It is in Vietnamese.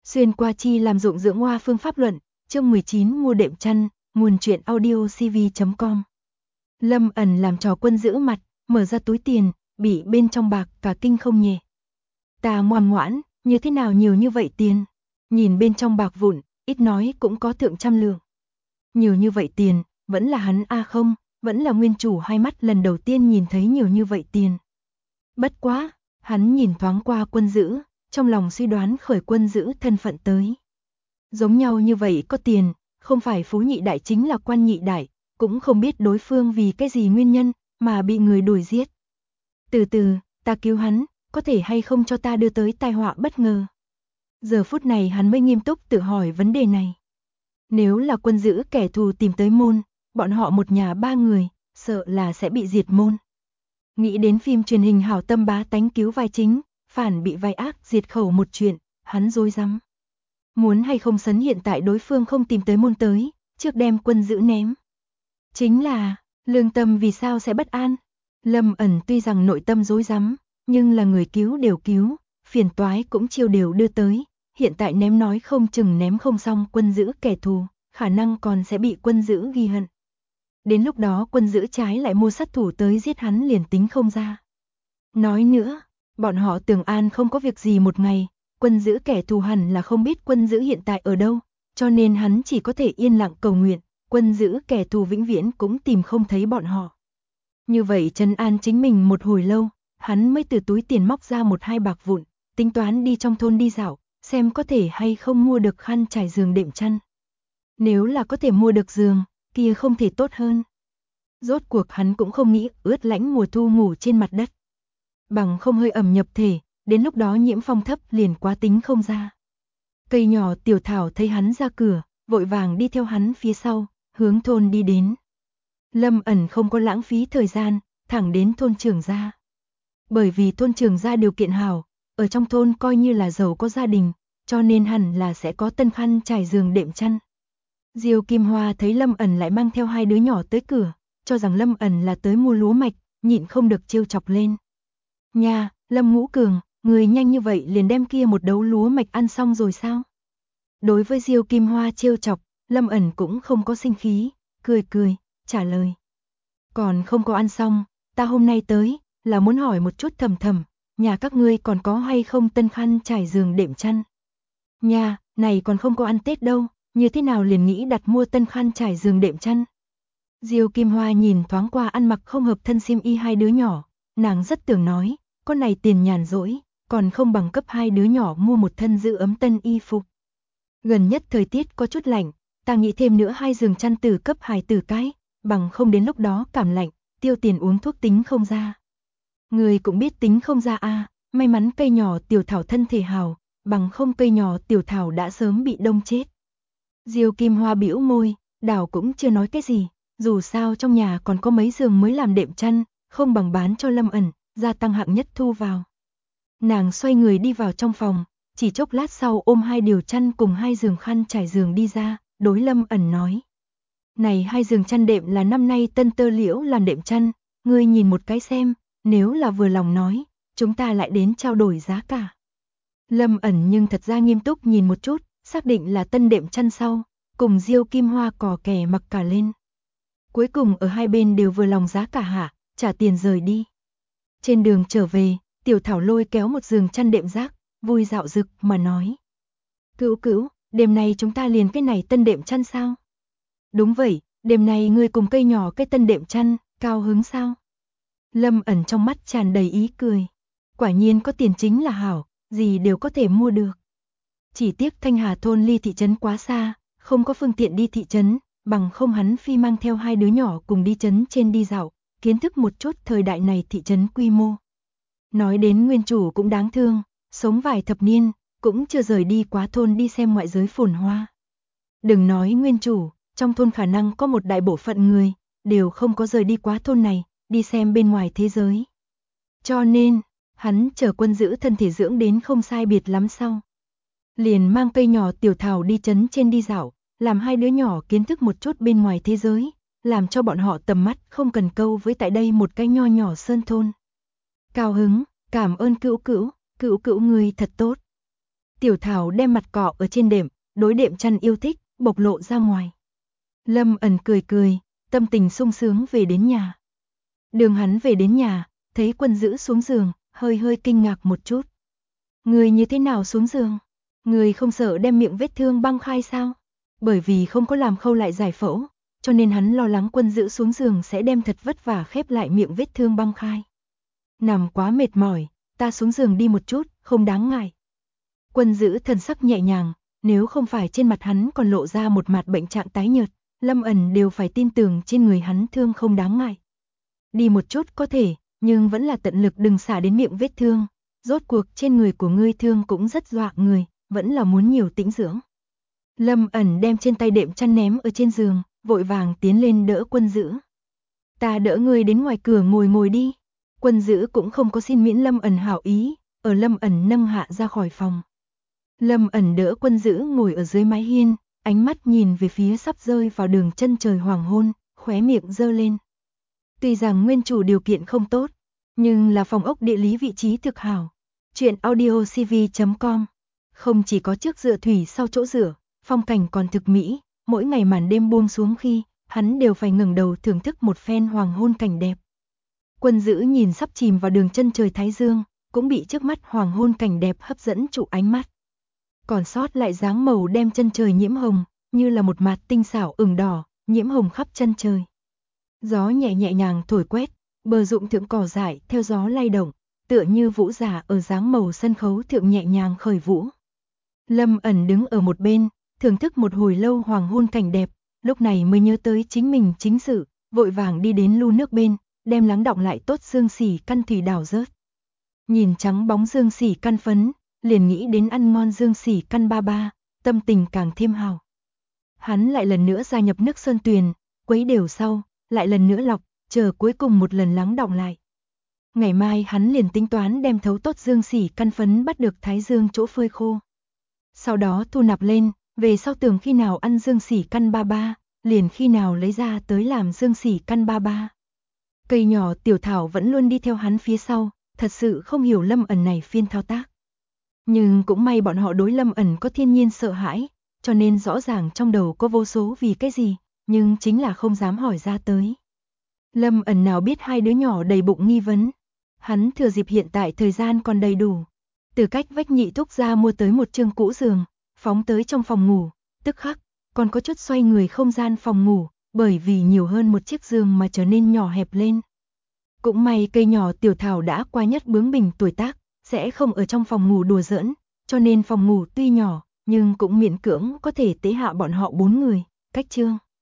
Xuyên qua chi làm dụng dưỡng hoa phương pháp luận, chương 19 mua đệm chăn, nguồn truyện audio cv.com. Lâm ẩn làm trò quân giữ mặt, mở ra túi tiền, bị bên trong bạc cả kinh không nhẹ. Ta ngoan ngoãn, như thế nào nhiều như vậy tiền? Nhìn bên trong bạc vụn, ít nói cũng có thượng trăm lượng. Nhiều như vậy tiền, vẫn là hắn không, vẫn là nguyên chủ hai mắt lần đầu tiên nhìn thấy nhiều như vậy tiền. Bất quá, hắn nhìn thoáng qua quân giữ, trong lòng suy đoán khởi quân giữ thân phận tới. Giống nhau như vậy có tiền, không phải phú nhị đại chính là quan nhị đại, cũng không biết đối phương vì cái gì nguyên nhân mà bị người đuổi giết. Từ từ, ta cứu hắn, có thể hay không cho ta đưa tới tai họa bất ngờ. Giờ phút này hắn mới nghiêm túc tự hỏi vấn đề này. Nếu là quân giữ kẻ thù tìm tới môn, bọn họ một nhà ba người, sợ là sẽ bị diệt môn. Nghĩ đến phim truyền hình hảo tâm bá tánh cứu vai chính, phản bị vai ác diệt khẩu một chuyện, hắn rối rắm. Muốn hay không sấn hiện tại đối phương không tìm tới môn tới, trước đem quân giữ ném. Chính là, lương tâm vì sao sẽ bất an? Lâm ẩn tuy rằng nội tâm rối rắm, nhưng là người cứu đều cứu, phiền toái cũng chiêu đều đưa tới, hiện tại ném nói không chừng ném không xong quân giữ kẻ thù, khả năng còn sẽ bị quân giữ ghi hận. Đến lúc đó quân giữ trái lại mua sát thủ tới giết hắn liền tính không ra. Nói nữa, bọn họ tưởng an không có việc gì một ngày, quân giữ kẻ thù hẳn là không biết quân giữ hiện tại ở đâu, cho nên hắn chỉ có thể yên lặng cầu nguyện, quân giữ kẻ thù vĩnh viễn cũng tìm không thấy bọn họ. Như vậy trấn an chính mình một hồi lâu, hắn mới từ túi tiền móc ra một hai bạc vụn, tính toán đi trong thôn đi dạo, xem có thể hay không mua được khăn trải giường đệm chăn. Nếu là có thể mua được giường, kia không thể tốt hơn. Rốt cuộc hắn cũng không nghĩ ướt lạnh mùa thu ngủ trên mặt đất. Bằng không hơi ẩm nhập thể, đến lúc đó nhiễm phong thấp liền quá tính không ra. Cây nhỏ tiểu thảo thấy hắn ra cửa, vội vàng đi theo hắn phía sau, hướng thôn đi đến. Lâm ẩn không có lãng phí thời gian, thẳng đến thôn trưởng gia. Bởi vì thôn trưởng gia điều kiện hảo, ở trong thôn coi như là giàu có gia đình, cho nên hẳn là sẽ có tân khăn trải giường đệm chăn. Diêu Kim Hoa thấy Lâm ẩn lại mang theo hai đứa nhỏ tới cửa, cho rằng Lâm ẩn là tới mua lúa mạch, nhịn không được trêu chọc lên. Nha, Lâm Ngũ Cường, người nhanh như vậy liền đem kia một đấu lúa mạch ăn xong rồi sao? Đối với Diêu Kim Hoa trêu chọc, Lâm ẩn cũng không có sinh khí, cười cười, trả lời. Còn không có ăn xong, ta hôm nay tới, là muốn hỏi một chút thầm thầm, nhà các ngươi còn có hay không tân khăn trải giường đệm chăn? Nha, này còn không có ăn Tết đâu, như thế nào liền nghĩ đặt mua tân khăn trải giường đệm chăn? Diêu Kim Hoa nhìn thoáng qua ăn mặc không hợp thân xiêm y hai đứa nhỏ, nàng rất tưởng nói, con này tiền nhàn rỗi, còn không bằng cấp hai đứa nhỏ mua một thân giữ ấm tân y phục. Gần nhất thời tiết có chút lạnh, ta nghĩ thêm nữa hai giường chăn từ cấp hài tử cái, bằng không đến lúc đó cảm lạnh, tiêu tiền uống thuốc tính không ra. Người cũng biết tính không ra may mắn cây nhỏ tiểu thảo thân thể hào, bằng không cây nhỏ tiểu thảo đã sớm bị đông chết. Diêu Kim Hoa bĩu môi, đảo cũng chưa nói cái gì, dù sao trong nhà còn có mấy giường mới làm đệm chăn, không bằng bán cho Lâm ẩn, gia tăng hạng nhất thu vào. Nàng xoay người đi vào trong phòng, chỉ chốc lát sau ôm hai điều chăn cùng hai giường khăn trải giường đi ra, đối Lâm ẩn nói. Này hai giường chăn đệm là năm nay tân tơ liễu làm đệm chăn, ngươi nhìn một cái xem, nếu là vừa lòng nói, chúng ta lại đến trao đổi giá cả. Lâm ẩn nhưng thật ra nghiêm túc nhìn một chút, xác định là tân đệm chăn sau, cùng Diêu Kim Hoa cò kè mặc cả lên. Cuối cùng ở hai bên đều vừa lòng giá cả hạ, trả tiền rời đi. Trên đường trở về, tiểu thảo lôi kéo một giường chăn đệm rác, vui dạo dực mà nói. Cữu cữu, đêm nay chúng ta liền cái này tân đệm chăn sao? Đúng vậy, đêm nay ngươi cùng cây nhỏ cái tân đệm chăn, cao hứng sao? Lâm ẩn trong mắt tràn đầy ý cười. Quả nhiên có tiền chính là hảo, gì đều có thể mua được. Chỉ tiếc Thanh Hà thôn ly thị trấn quá xa, không có phương tiện đi thị trấn, bằng không hắn phi mang theo hai đứa nhỏ cùng đi trấn trên đi dạo, kiến thức một chút thời đại này thị trấn quy mô. Nói đến nguyên chủ cũng đáng thương, sống vài thập niên, cũng chưa rời đi quá thôn đi xem ngoại giới phồn hoa. Đừng nói nguyên chủ, trong thôn khả năng có một đại bộ phận người, đều không có rời đi quá thôn này, đi xem bên ngoài thế giới. Cho nên, hắn chờ quân giữ thân thể dưỡng đến không sai biệt lắm sau. Liền mang cây nhỏ tiểu thảo đi trấn trên đi dạo, làm hai đứa nhỏ kiến thức một chút bên ngoài thế giới, làm cho bọn họ tầm mắt không cần câu với tại đây một cái nho nhỏ sơn thôn. Cao hứng, cảm ơn cữu cữu, cữu cữu người thật tốt. Tiểu Thảo đem mặt cọ ở trên đệm, đối đệm chăn yêu thích, bộc lộ ra ngoài. Lâm ẩn cười cười, tâm tình sung sướng về đến nhà. Đường hắn về đến nhà, thấy Quân Dữ xuống giường, hơi kinh ngạc một chút. Người như thế nào xuống giường? Người không sợ đem miệng vết thương băng khai sao? Bởi vì không có làm khâu lại giải phẫu, cho nên hắn lo lắng Quân Dữ xuống giường sẽ đem thật vất vả khép lại miệng vết thương băng khai. Nằm quá mệt mỏi, ta xuống giường đi một chút, không đáng ngại. Quân Dữ thần sắc nhẹ nhàng, nếu không phải trên mặt hắn còn lộ ra một mặt bệnh trạng tái nhợt, Lâm ẩn đều phải tin tưởng trên người hắn thương không đáng ngại. Đi một chút có thể, nhưng vẫn là tận lực đừng xả đến miệng vết thương. Rốt cuộc trên người của ngươi thương cũng rất dọa người, vẫn là muốn nhiều tĩnh dưỡng. Lâm ẩn đem trên tay đệm chăn ném ở trên giường, vội vàng tiến lên đỡ Quân Dữ. Ta đỡ ngươi đến ngoài cửa ngồi đi. Quân Dữ cũng không có xin miễn Lâm ẩn hảo ý, ở Lâm ẩn nâng hạ ra khỏi phòng. Lâm ẩn đỡ Quân Dữ ngồi ở dưới mái hiên, ánh mắt nhìn về phía sắp rơi vào đường chân trời hoàng hôn, khóe miệng giơ lên. Tuy rằng nguyên chủ điều kiện không tốt, nhưng là phòng ốc địa lý vị trí thực hảo. Chuyện audiocv.com không chỉ có trước dựa thủy sau chỗ rửa, phong cảnh còn thực mỹ, mỗi ngày màn đêm buông xuống khi, hắn đều phải ngẩng đầu thưởng thức một phen hoàng hôn cảnh đẹp. Quân Dữ nhìn sắp chìm vào đường chân trời thái dương, cũng bị trước mắt hoàng hôn cảnh đẹp hấp dẫn trụ ánh mắt. Còn sót lại dáng màu đem chân trời nhiễm hồng, như là một mặt tinh xảo ửng đỏ, nhiễm hồng khắp chân trời. Gió nhẹ nhàng thổi quét, bờ ruộng thượng cỏ dại theo gió lay động, tựa như vũ giả ở dáng màu sân khấu thượng nhẹ nhàng khởi vũ. Lâm ẩn đứng ở một bên, thưởng thức một hồi lâu hoàng hôn cảnh đẹp, lúc này mới nhớ tới chính mình chính sự, vội vàng đi đến lu nước bên, đem lắng đọng lại tốt dương xỉ căn thủy đảo rớt. Nhìn trắng bóng dương xỉ căn phấn, liền nghĩ đến ăn ngon dương xỉ căn ba ba, tâm tình càng thêm hào. Hắn lại lần nữa gia nhập nước sơn tuyền, quấy đều sau, lại lần nữa lọc, chờ cuối cùng một lần lắng đọng lại. Ngày mai hắn liền tính toán đem thấu tốt dương xỉ căn phấn bắt được thái dương chỗ phơi khô. Sau đó thu nạp lên, về sau tưởng khi nào ăn dương xỉ căn ba ba, liền khi nào lấy ra tới làm dương xỉ căn ba ba. Cây nhỏ Tiểu Thảo vẫn luôn đi theo hắn phía sau, thật sự không hiểu Lâm ẩn này phiên thao tác. Nhưng cũng may bọn họ đối Lâm ẩn có thiên nhiên sợ hãi, cho nên rõ ràng trong đầu có vô số vì cái gì, nhưng chính là không dám hỏi ra tới. Lâm ẩn nào biết hai đứa nhỏ đầy bụng nghi vấn. Hắn thừa dịp hiện tại thời gian còn đầy đủ, từ cách vách nhị thúc ra mua tới một chương cũ giường, phóng tới trong phòng ngủ, tức khắc còn có chút xoay người không gian phòng ngủ, bởi vì nhiều hơn một chiếc giường mà trở nên nhỏ hẹp lên. Cũng may cây nhỏ Tiểu Thảo đã qua nhất bướng bỉnh tuổi tác, sẽ không ở trong phòng ngủ đùa giỡn, cho nên phòng ngủ tuy nhỏ, nhưng cũng miễn cưỡng có thể tế hạ bọn họ 4 người, cách chương.